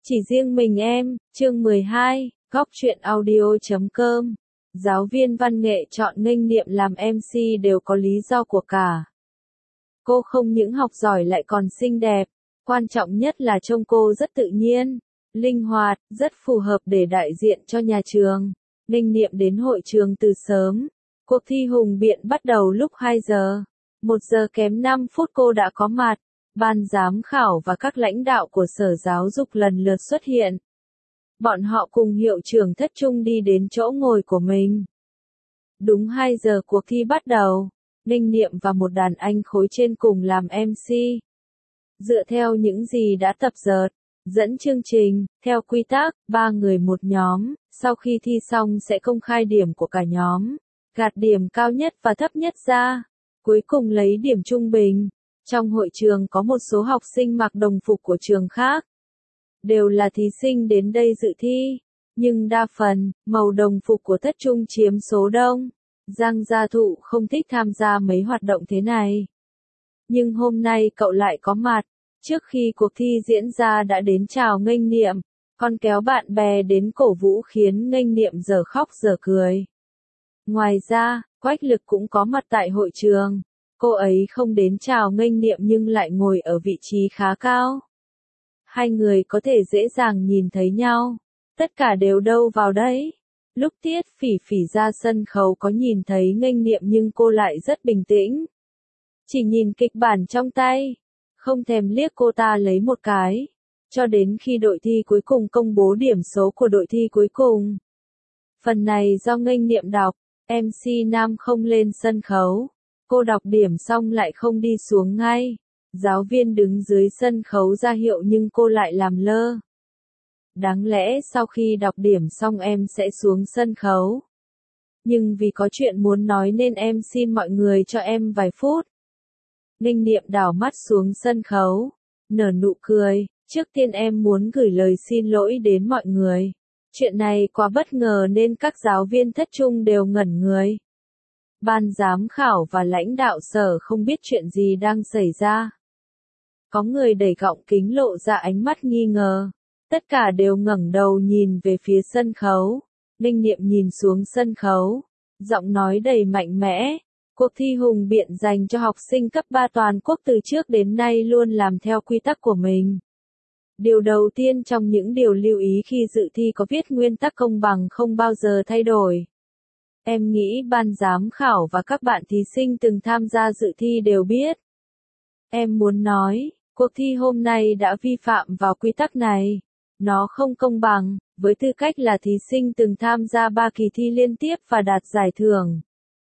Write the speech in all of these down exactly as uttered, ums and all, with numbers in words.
Chỉ riêng mình em, chương mười hai, góc truyện audio chấm com. Giáo viên văn nghệ chọn Nghênh Niệm làm em xê đều có lý do của cả. Cô không những học giỏi lại còn xinh đẹp, quan trọng nhất là trông cô rất tự nhiên, linh hoạt, rất phù hợp để đại diện cho nhà trường. Nghênh Niệm đến hội trường từ sớm. Cuộc thi hùng biện bắt đầu lúc hai giờ. một giờ kém năm phút cô đã có mặt. Ban giám khảo và các lãnh đạo của Sở Giáo dục lần lượt xuất hiện. Bọn họ cùng hiệu trưởng Thất Trung đi đến chỗ ngồi của mình. Đúng hai giờ cuộc thi bắt đầu. Nghênh Niệm và một đàn anh khối trên cùng làm em xê. Dựa theo những gì đã tập dượt, dẫn chương trình, theo quy tắc, ba người một nhóm, sau khi thi xong sẽ công khai điểm của cả nhóm, gạt điểm cao nhất và thấp nhất ra, cuối cùng lấy điểm trung bình. Trong hội trường có một số học sinh mặc đồng phục của trường khác. Đều là thí sinh đến đây dự thi, nhưng đa phần, màu đồng phục của Thất Trung chiếm số đông. Giang Gia Thụ không thích tham gia mấy hoạt động thế này. Nhưng hôm nay cậu lại có mặt, trước khi cuộc thi diễn ra đã đến chào Nghênh Niệm, còn kéo bạn bè đến cổ vũ khiến Nghênh Niệm giờ khóc giờ cười. Ngoài ra, Quách Lực cũng có mặt tại hội trường. Cô ấy không đến chào Nghênh Niệm nhưng lại ngồi ở vị trí khá cao. Hai người có thể dễ dàng nhìn thấy nhau. Tất cả đều đâu vào đấy. Lúc Tiết Phỉ Phỉ ra sân khấu có nhìn thấy Nghênh Niệm nhưng cô lại rất bình tĩnh. Chỉ nhìn kịch bản trong tay. Không thèm liếc cô ta lấy một cái. Cho đến khi đội thi cuối cùng công bố điểm số của đội thi cuối cùng. Phần này do Nghênh Niệm đọc, em xê nam không lên sân khấu. Cô đọc điểm xong lại không đi xuống ngay. Giáo viên đứng dưới sân khấu ra hiệu nhưng cô lại làm lơ. Đáng lẽ sau khi đọc điểm xong em sẽ xuống sân khấu. Nhưng vì có chuyện muốn nói nên em xin mọi người cho em vài phút. Nghênh Niệm đảo mắt xuống sân khấu, nở nụ cười. Trước tiên em muốn gửi lời xin lỗi đến mọi người. Chuyện này quá bất ngờ nên các giáo viên Thất Trung đều ngẩn người. Ban giám khảo và lãnh đạo sở không biết chuyện gì đang xảy ra. Có người đẩy gọng kính lộ ra ánh mắt nghi ngờ. Tất cả đều ngẩng đầu nhìn về phía sân khấu. Nghênh Niệm nhìn xuống sân khấu. Giọng nói đầy mạnh mẽ. Cuộc thi hùng biện dành cho học sinh cấp ba toàn quốc từ trước đến nay luôn làm theo quy tắc của mình. Điều đầu tiên trong những điều lưu ý khi dự thi có viết nguyên tắc công bằng không bao giờ thay đổi. Em nghĩ ban giám khảo và các bạn thí sinh từng tham gia dự thi đều biết. Em muốn nói, cuộc thi hôm nay đã vi phạm vào quy tắc này. Nó không công bằng, với tư cách là thí sinh từng tham gia ba kỳ thi liên tiếp và đạt giải thưởng.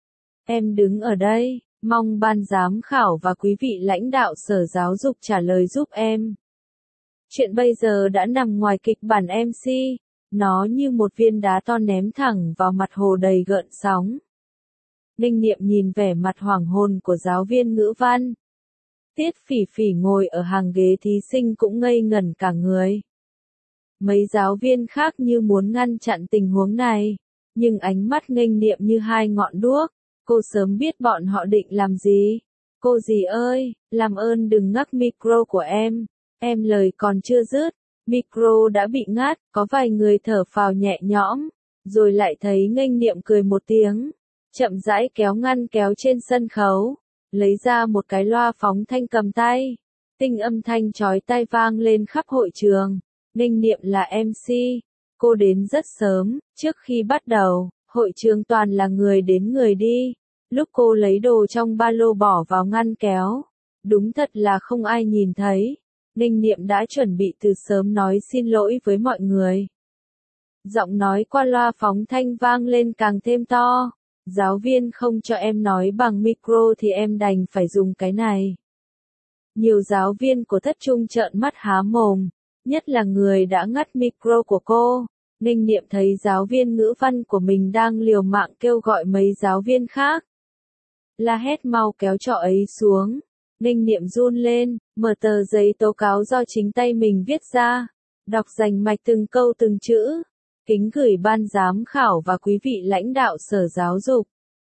Em đứng ở đây, mong ban giám khảo và quý vị lãnh đạo Sở Giáo dục trả lời giúp em. Chuyện bây giờ đã nằm ngoài kịch bản em xê. Nó như một viên đá to ném thẳng vào mặt hồ đầy gợn sóng. Nghênh Niệm nhìn vẻ mặt hoảng hồn của giáo viên ngữ văn. Tiết Phỉ Phỉ ngồi ở hàng ghế thí sinh cũng ngây ngẩn cả người. Mấy giáo viên khác như muốn ngăn chặn tình huống này. Nhưng ánh mắt Nghênh Niệm như hai ngọn đuốc. Cô sớm biết bọn họ định làm gì. Cô dì ơi, làm ơn đừng ngắt micro của em. Em lời còn chưa dứt. Micro đã bị ngắt, có vài người thở phào nhẹ nhõm, rồi lại thấy Nghênh Niệm cười một tiếng, chậm rãi kéo ngăn kéo trên sân khấu, lấy ra một cái loa phóng thanh cầm tay, tinh âm thanh chói tai vang lên khắp hội trường. Nghênh Niệm là em xê, cô đến rất sớm, trước khi bắt đầu, hội trường toàn là người đến người đi, lúc cô lấy đồ trong ba lô bỏ vào ngăn kéo, đúng thật là không ai nhìn thấy. Nghênh Niệm đã chuẩn bị từ sớm nói xin lỗi với mọi người. Giọng nói qua loa phóng thanh vang lên càng thêm to. Giáo viên không cho em nói bằng micro thì em đành phải dùng cái này. Nhiều giáo viên của Thất Trung trợn mắt há mồm, nhất là người đã ngắt micro của cô. Nghênh Niệm thấy giáo viên ngữ văn của mình đang liều mạng kêu gọi mấy giáo viên khác. La hét mau kéo trọ ấy xuống. Nghênh Niệm run lên, mở tờ giấy tố cáo do chính tay mình viết ra, đọc rành mạch từng câu từng chữ, kính gửi ban giám khảo và quý vị lãnh đạo Sở Giáo dục.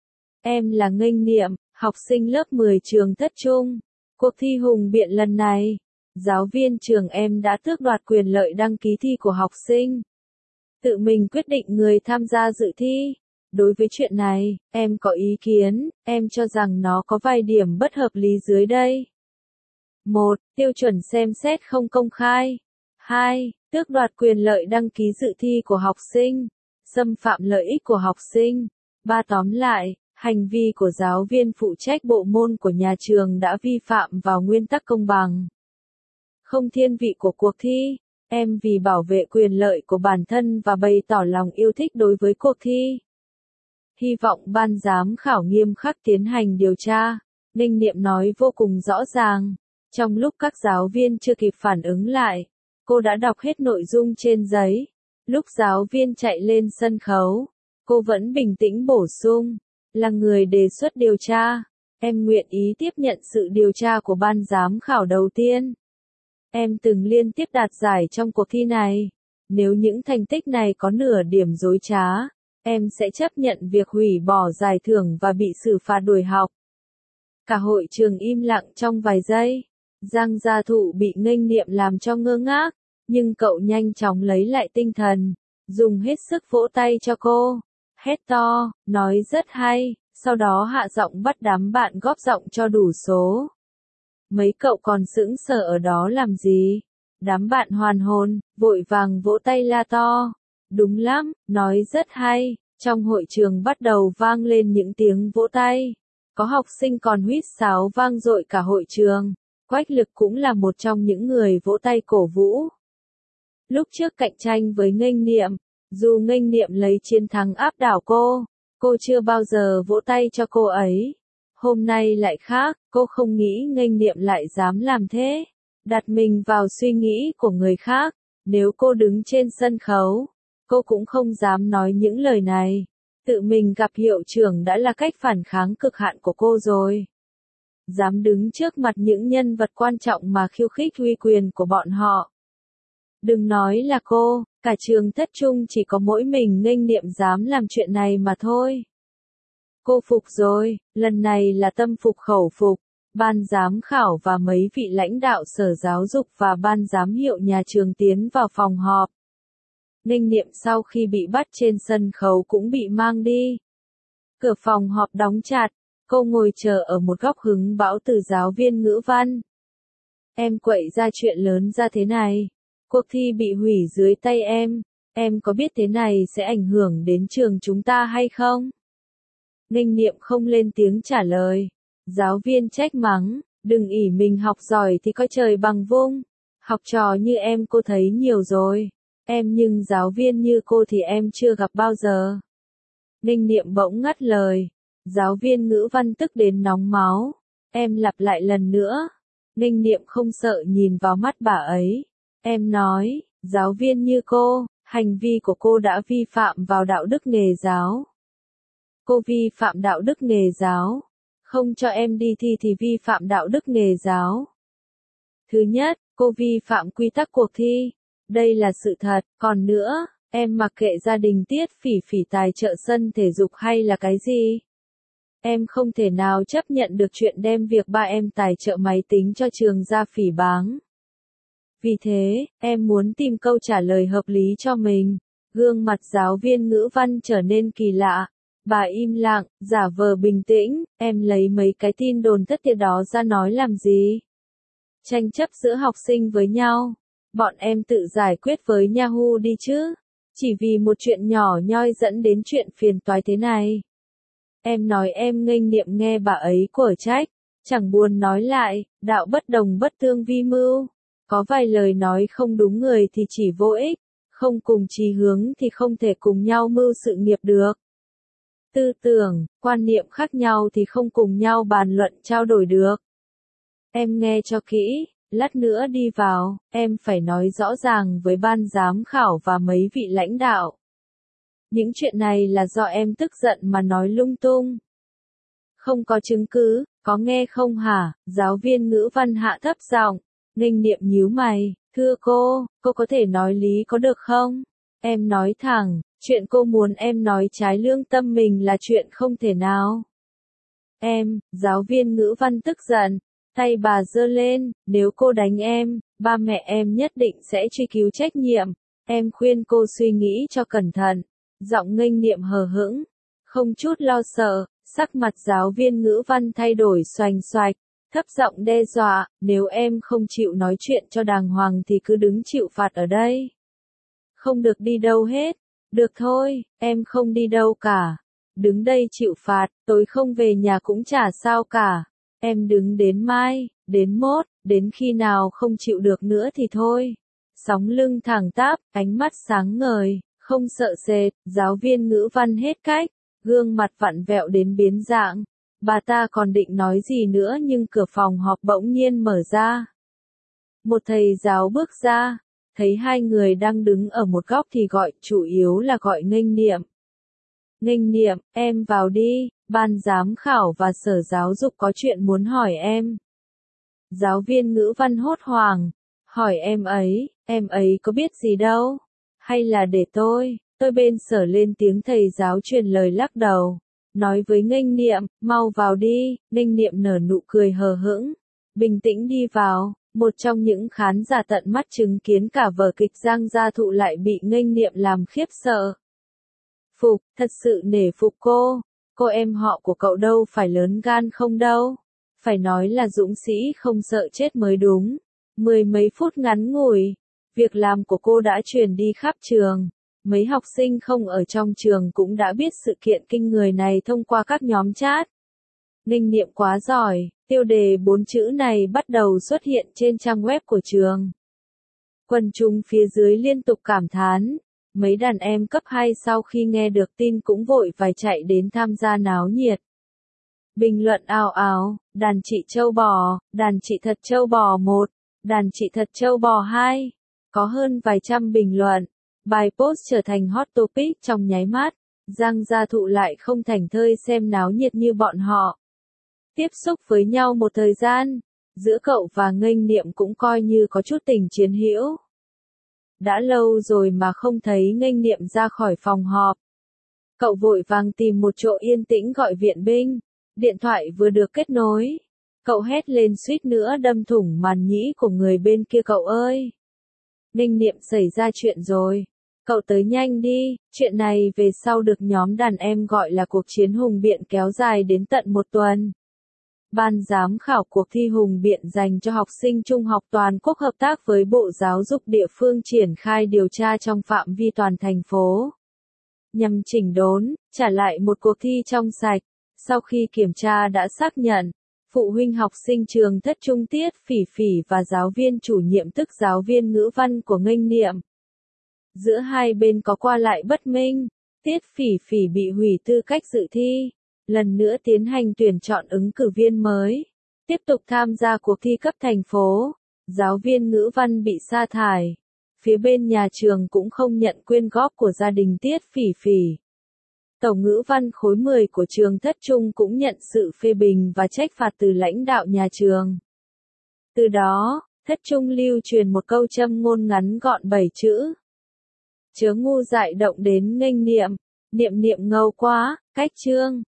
Em là Nghênh Niệm, học sinh lớp mười trường Thất Trung. Cuộc thi hùng biện lần này, Giáo viên trường em đã tước đoạt quyền lợi đăng ký thi của học sinh. Tự mình quyết định người tham gia dự thi. Đối với chuyện này, em có ý kiến, em cho rằng nó có vài điểm bất hợp lý dưới đây. một. Tiêu chuẩn xem xét không công khai. hai. Tước đoạt quyền lợi đăng ký dự thi của học sinh. Xâm phạm lợi ích của học sinh. ba. Tóm lại, hành vi của giáo viên phụ trách bộ môn của nhà trường đã vi phạm vào nguyên tắc công bằng. Không thiên vị của cuộc thi. Em vì bảo vệ quyền lợi của bản thân và bày tỏ lòng yêu thích đối với cuộc thi. Hy vọng ban giám khảo nghiêm khắc tiến hành điều tra. Ninh Niệm nói vô cùng rõ ràng. Trong lúc các giáo viên chưa kịp phản ứng lại, cô đã đọc hết nội dung trên giấy. Lúc giáo viên chạy lên sân khấu, cô vẫn bình tĩnh bổ sung. Là người đề xuất điều tra, em nguyện ý tiếp nhận sự điều tra của ban giám khảo đầu tiên. Em từng liên tiếp đạt giải trong cuộc thi này. Nếu những thành tích này có nửa điểm dối trá, em sẽ chấp nhận việc hủy bỏ giải thưởng và bị xử phạt đuổi học. Cả hội trường im lặng trong vài giây. Giang Gia Thụ bị Nghênh Niệm làm cho ngơ ngác, nhưng cậu nhanh chóng lấy lại tinh thần, dùng hết sức vỗ tay cho cô, hét to, nói rất hay, sau đó hạ giọng bắt đám bạn góp giọng cho đủ số. Mấy cậu còn sững sờ ở đó làm gì? Đám bạn hoàn hồn, vội vàng vỗ tay la to. Đúng lắm, nói rất hay. Trong hội trường bắt đầu vang lên những tiếng vỗ tay. Có học sinh còn huýt sáo vang dội cả hội trường. Quách Lực cũng là một trong những người vỗ tay cổ vũ. Lúc trước cạnh tranh với Nghênh Niệm, dù Nghênh Niệm lấy chiến thắng áp đảo cô, cô chưa bao giờ vỗ tay cho cô ấy. Hôm nay lại khác, cô không nghĩ Nghênh Niệm lại dám làm thế. Đặt mình vào suy nghĩ của người khác, nếu cô đứng trên sân khấu, cô cũng không dám nói những lời này. Tự mình gặp hiệu trưởng đã là cách phản kháng cực hạn của cô rồi. Dám đứng trước mặt những nhân vật quan trọng mà khiêu khích uy quyền của bọn họ. Đừng nói là cô, cả trường Thất Trung chỉ có mỗi mình Nghênh Niệm dám làm chuyện này mà thôi. Cô phục rồi, lần này là tâm phục khẩu phục. Ban giám khảo và mấy vị lãnh đạo sở giáo dục và ban giám hiệu nhà trường tiến vào phòng họp. Nghênh Niệm sau khi bị bắt trên sân khấu cũng bị mang đi. Cửa phòng họp đóng chặt, cô ngồi chờ ở một góc hứng bão từ giáo viên ngữ văn. Em quậy ra chuyện lớn ra thế này. Cuộc thi bị hủy dưới tay em. Em có biết thế này sẽ ảnh hưởng đến trường chúng ta hay không? Nghênh Niệm không lên tiếng trả lời. Giáo viên trách mắng, đừng ỷ mình học giỏi thì coi trời bằng vung. Học trò như em cô thấy nhiều rồi. Em nhưng giáo viên như cô thì em chưa gặp bao giờ. Nghênh Niệm bỗng ngắt lời. Giáo viên ngữ văn tức đến nóng máu. Em lặp lại lần nữa. Nghênh Niệm không sợ nhìn vào mắt bà ấy. Em nói, giáo viên như cô, hành vi của cô đã vi phạm vào đạo đức nghề giáo. Cô vi phạm đạo đức nghề giáo. Không cho em đi thi thì vi phạm đạo đức nghề giáo. Thứ nhất, cô vi phạm quy tắc cuộc thi. Đây là sự thật, còn nữa, em mặc kệ gia đình Tiết Phỉ Phỉ tài trợ sân thể dục hay là cái gì. Em không thể nào chấp nhận được chuyện đem việc ba em tài trợ máy tính cho trường ra phỉ báng. Vì thế, em muốn tìm câu trả lời hợp lý cho mình. Gương mặt giáo viên ngữ văn trở nên kỳ lạ. Bà im lặng, giả vờ bình tĩnh, em lấy mấy cái tin đồn thất thiệt đó ra nói làm gì? Tranh chấp giữa học sinh với nhau. Bọn em tự giải quyết với Yahoo đi chứ. Chỉ vì một chuyện nhỏ nhoi dẫn đến chuyện phiền toái thế này. Em nói em Nghênh Niệm nghe bà ấy quở trách. Chẳng buồn nói lại, đạo bất đồng bất tương vi mưu. Có vài lời nói không đúng người thì chỉ vô ích. Không cùng chí hướng thì không thể cùng nhau mưu sự nghiệp được. Tư tưởng, quan niệm khác nhau thì không cùng nhau bàn luận trao đổi được. Em nghe cho kỹ, lát nữa đi vào, em phải nói rõ ràng với ban giám khảo và mấy vị lãnh đạo. Những chuyện này là do em tức giận mà nói lung tung. Không có chứng cứ, có nghe không hả? Giáo viên ngữ văn hạ thấp giọng. Nghênh Niệm nhíu mày, thưa cô, cô có thể nói lý có được không? Em nói thẳng, chuyện cô muốn em nói trái lương tâm mình là chuyện không thể nào. Em, giáo viên ngữ văn tức giận, Tay bà giơ lên, nếu cô đánh em, ba mẹ em nhất định sẽ truy cứu trách nhiệm. Em khuyên cô suy nghĩ cho cẩn thận. Giọng nghênh niệm hờ hững, không chút lo sợ, sắc mặt giáo viên ngữ văn thay đổi xoành xoạch, thấp giọng đe dọa, nếu em không chịu nói chuyện cho đàng hoàng thì cứ đứng chịu phạt ở đây. Không được đi đâu hết. Được thôi, em không đi đâu cả. Đứng đây chịu phạt, tối không về nhà cũng chả sao cả. Em đứng đến mai, đến mốt, đến khi nào không chịu được nữa thì thôi. Sóng lưng thẳng tắp, ánh mắt sáng ngời, không sợ sệt, giáo viên ngữ văn hết cách, gương mặt vặn vẹo đến biến dạng. Bà ta còn định nói gì nữa nhưng cửa phòng họp bỗng nhiên mở ra. Một thầy giáo bước ra, thấy hai người đang đứng ở một góc thì gọi, chủ yếu là gọi nghênh niệm. Nghênh niệm, em vào đi, ban giám khảo và sở giáo dục có chuyện muốn hỏi em. Giáo viên ngữ văn hốt hoảng, hỏi em ấy, em ấy có biết gì đâu, hay là để tôi, tôi bên sở lên tiếng. Thầy giáo truyền lời lắc đầu, nói với nghênh niệm, mau vào đi. Nghênh niệm nở nụ cười hờ hững, bình tĩnh đi vào. Một trong những khán giả tận mắt chứng kiến cả vở kịch Giang Gia Thụ lại bị nghênh niệm làm khiếp sợ. Phục, thật sự nể phục cô, cô em họ của cậu đâu phải lớn gan không đâu, phải nói là dũng sĩ không sợ chết mới đúng. Mười mấy phút ngắn ngủi, việc làm của cô đã truyền đi khắp trường, mấy học sinh không ở trong trường cũng đã biết sự kiện kinh người này thông qua các nhóm chat. Nghênh niệm quá giỏi, tiêu đề bốn chữ này bắt đầu xuất hiện trên trang web của trường. Quần chúng phía dưới liên tục cảm thán, mấy đàn em cấp hai sau khi nghe được tin cũng vội vài chạy đến tham gia náo nhiệt. Bình luận ào ào, đàn chị trâu bò, đàn chị thật trâu bò một, đàn chị thật trâu bò hai, có hơn vài trăm bình luận. Bài post trở thành hot topic trong nháy mắt, Giang Gia Thụ lại không thảnh thơi xem náo nhiệt như bọn họ. Tiếp xúc với nhau một thời gian, giữa cậu và nghênh niệm cũng coi như có chút tình chiến hữu. Đã lâu rồi mà không thấy nghênh niệm ra khỏi phòng họp. Cậu vội vàng tìm một chỗ yên tĩnh gọi viện binh. Điện thoại vừa được kết nối, cậu hét lên suýt nữa đâm thủng màn nhĩ của người bên kia. Cậu ơi! Nghênh niệm, xảy ra chuyện rồi. Cậu tới nhanh đi, chuyện này về sau được nhóm đàn em gọi là cuộc chiến hùng biện kéo dài đến tận một tuần. Ban giám khảo cuộc thi hùng biện dành cho học sinh trung học toàn quốc hợp tác với Bộ Giáo dục địa phương triển khai điều tra trong phạm vi toàn thành phố, nhằm chỉnh đốn, trả lại một cuộc thi trong sạch. Sau khi kiểm tra đã xác nhận, phụ huynh học sinh trường Thất Trung Tiết Phỉ Phỉ và giáo viên chủ nhiệm tức giáo viên ngữ văn của nghênh niệm, giữa hai bên có qua lại bất minh. Tiết Phỉ Phỉ bị hủy tư cách dự thi, lần nữa tiến hành tuyển chọn ứng cử viên mới, tiếp tục tham gia cuộc thi cấp thành phố. Giáo viên ngữ văn bị sa thải. Phía bên nhà trường cũng không nhận quyên góp của gia đình Tiết Phỉ Phỉ. Tổ ngữ văn khối mười của trường Thất Trung cũng nhận sự phê bình và trách phạt từ lãnh đạo nhà trường. Từ đó, Thất Trung lưu truyền một câu châm ngôn ngắn gọn bảy chữ: chớ ngu dại động đến nghênh niệm, niệm niệm ngầu quá, cách chương.